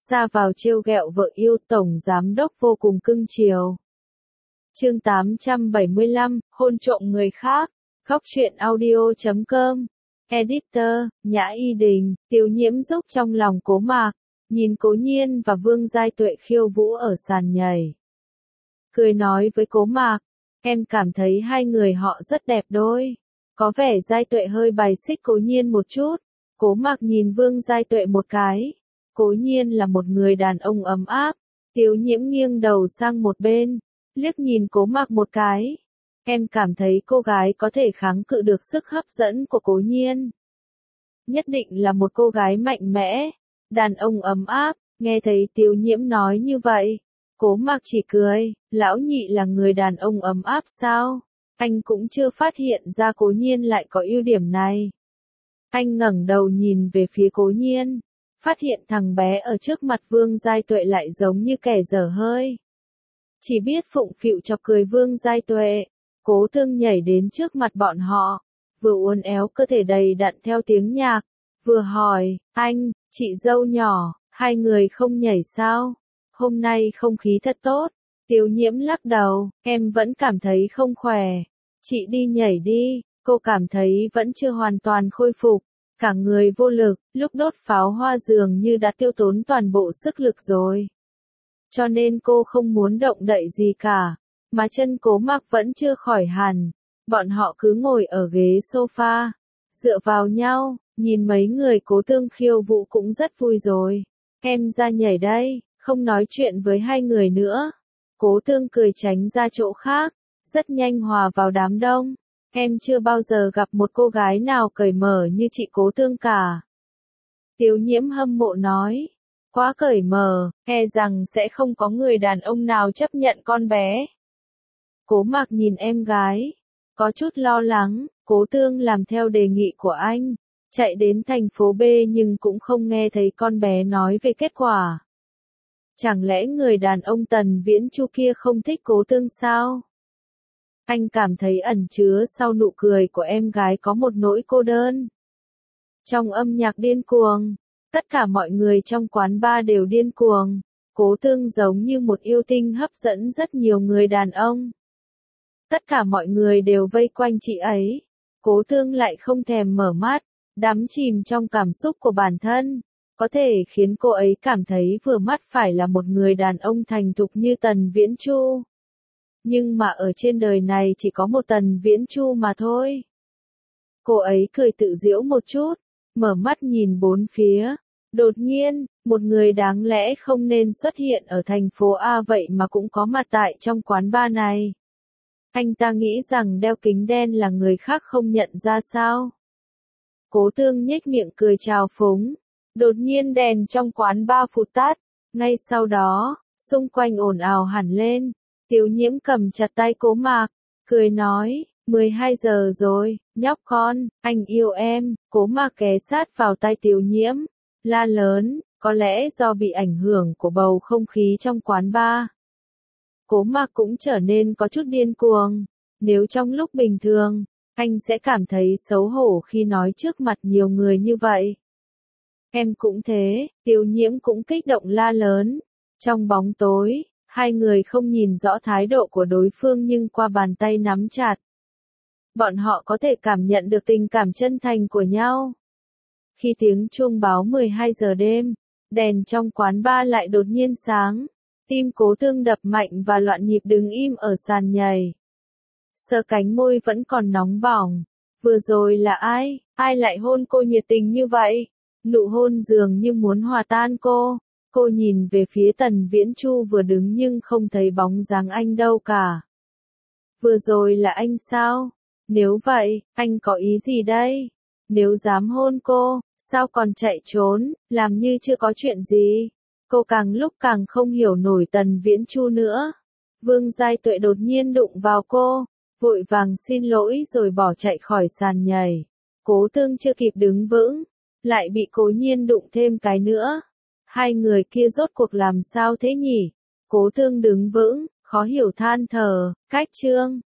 ra vào trêu ghẹo vợ yêu, tổng giám đốc vô cùng cưng chiều. Chương 875, hôn trộm người khác. Góc truyện audio.com. Editor, Nhã Y Đình. Tiêu Nhiễm giúp trong lòng Cố Mạc, nhìn Cố Nhiên và Vương Giai Tuệ khiêu vũ ở sàn nhảy. Cười nói với Cố Mạc, em cảm thấy hai người họ rất đẹp đôi. Có vẻ Giai Tuệ hơi bài xích Cố Nhiên một chút. Cố Mạc nhìn Vương Giai Tuệ một cái. Cố Nhiên là một người đàn ông ấm áp. Tiêu Nhiễm nghiêng đầu sang một bên, liếc nhìn Cố Mạc một cái. Em cảm thấy cô gái có thể kháng cự được sức hấp dẫn của Cố Nhiên. Nhất định là một cô gái mạnh mẽ, đàn ông ấm áp. Nghe thấy Tiêu Nhiễm nói như vậy, Cố Mạc chỉ cười, lão nhị là người đàn ông ấm áp sao? Anh cũng chưa phát hiện ra Cố Nhiên lại có ưu điểm này. Anh ngẩng đầu nhìn về phía Cố Nhiên, phát hiện thằng bé ở trước mặt Vương Giai Tuệ lại giống như kẻ dở hơi. Chỉ biết phụng phịu chọc cười Vương Giai Tuệ. Cố Thương nhảy đến trước mặt bọn họ, vừa uốn éo cơ thể đầy đặn theo tiếng nhạc, vừa hỏi, anh, chị dâu nhỏ, hai người không nhảy sao? Hôm nay không khí thật tốt. Tiêu Nhiễm lắc đầu, em vẫn cảm thấy không khỏe. Chị đi nhảy đi. Cô cảm thấy vẫn chưa hoàn toàn khôi phục, cả người vô lực, lúc đốt pháo hoa dường như đã tiêu tốn toàn bộ sức lực rồi. Cho nên cô không muốn động đậy gì cả, mà chân Cố Mạc vẫn chưa khỏi hẳn. Bọn họ cứ ngồi ở ghế sofa, dựa vào nhau, nhìn mấy người Cố Thương khiêu vũ cũng rất vui rồi. Em ra nhảy đây, không nói chuyện với hai người nữa. Cố Thương cười tránh ra chỗ khác, rất nhanh hòa vào đám đông. Em chưa bao giờ gặp một cô gái nào cởi mở như chị Cố Thương cả. Tiêu Nhiễm hâm mộ nói, quá cởi mở, e rằng sẽ không có người đàn ông nào chấp nhận con bé. Cố Mạc nhìn em gái, có chút lo lắng. Cố Thương làm theo đề nghị của anh, chạy đến thành phố B nhưng cũng không nghe thấy con bé nói về kết quả. Chẳng lẽ người đàn ông Tần Viễn Chu kia không thích Cố Thương sao? Anh cảm thấy ẩn chứa sau nụ cười của em gái có một nỗi cô đơn. Trong âm nhạc điên cuồng, tất cả mọi người trong quán bar đều điên cuồng. Cố Thương giống như một yêu tinh hấp dẫn rất nhiều người đàn ông. Tất cả mọi người đều vây quanh chị ấy. Cố Thương lại không thèm mở mắt, đắm chìm trong cảm xúc của bản thân. Có thể khiến cô ấy cảm thấy vừa mắt phải là một người đàn ông thành thục như Tần Viễn Chu. Nhưng mà ở trên đời này chỉ có một Tần Viễn Chu mà thôi. Cô ấy cười tự giễu một chút, mở mắt nhìn bốn phía. Đột nhiên, một người đáng lẽ không nên xuất hiện ở thành phố A vậy mà cũng có mặt tại trong quán bar này. Anh ta nghĩ rằng đeo kính đen là người khác không nhận ra sao? Cố Thương nhếch miệng cười trào phúng. Đột nhiên đèn trong quán bar phụt tắt. Ngay sau đó, xung quanh ồn ào hẳn lên. Tiêu Nhiễm cầm chặt tay Cố Mạc, cười nói, 12 giờ rồi, nhóc con, anh yêu em. Cố Mạc ghé sát vào tay Tiêu Nhiễm, la lớn, có lẽ do bị ảnh hưởng của bầu không khí trong quán bar. Cố Mạc cũng trở nên có chút điên cuồng. Nếu trong lúc bình thường, anh sẽ cảm thấy xấu hổ khi nói trước mặt nhiều người như vậy. Em cũng thế. Tiêu Nhiễm cũng kích động la lớn. Trong bóng tối, hai người không nhìn rõ thái độ của đối phương nhưng qua bàn tay nắm chặt, bọn họ có thể cảm nhận được tình cảm chân thành của nhau. Khi tiếng chuông báo 12 giờ đêm, đèn trong quán bar lại đột nhiên sáng. Tim Cố Thương đập mạnh và loạn nhịp đứng im ở sàn nhảy. Sờ cánh môi vẫn còn nóng bỏng. Vừa rồi là ai? Ai lại hôn cô nhiệt tình như vậy? Nụ hôn dường như muốn hòa tan cô. Cô nhìn về phía Tần Viễn Chu vừa đứng nhưng không thấy bóng dáng anh đâu cả. Vừa rồi là anh sao? Nếu vậy, anh có ý gì đây? Nếu dám hôn cô, sao còn chạy trốn, làm như chưa có chuyện gì? Cô càng lúc càng không hiểu nổi Tần Viễn Chu nữa. Vương Giai Tuệ đột nhiên đụng vào cô, vội vàng xin lỗi rồi bỏ chạy khỏi sàn nhảy. Cố Thương chưa kịp đứng vững, lại bị Cố Nhiên đụng thêm cái nữa. Hai người kia rốt cuộc làm sao thế nhỉ? Cố Thương đứng vững, khó hiểu than thở, cách chương.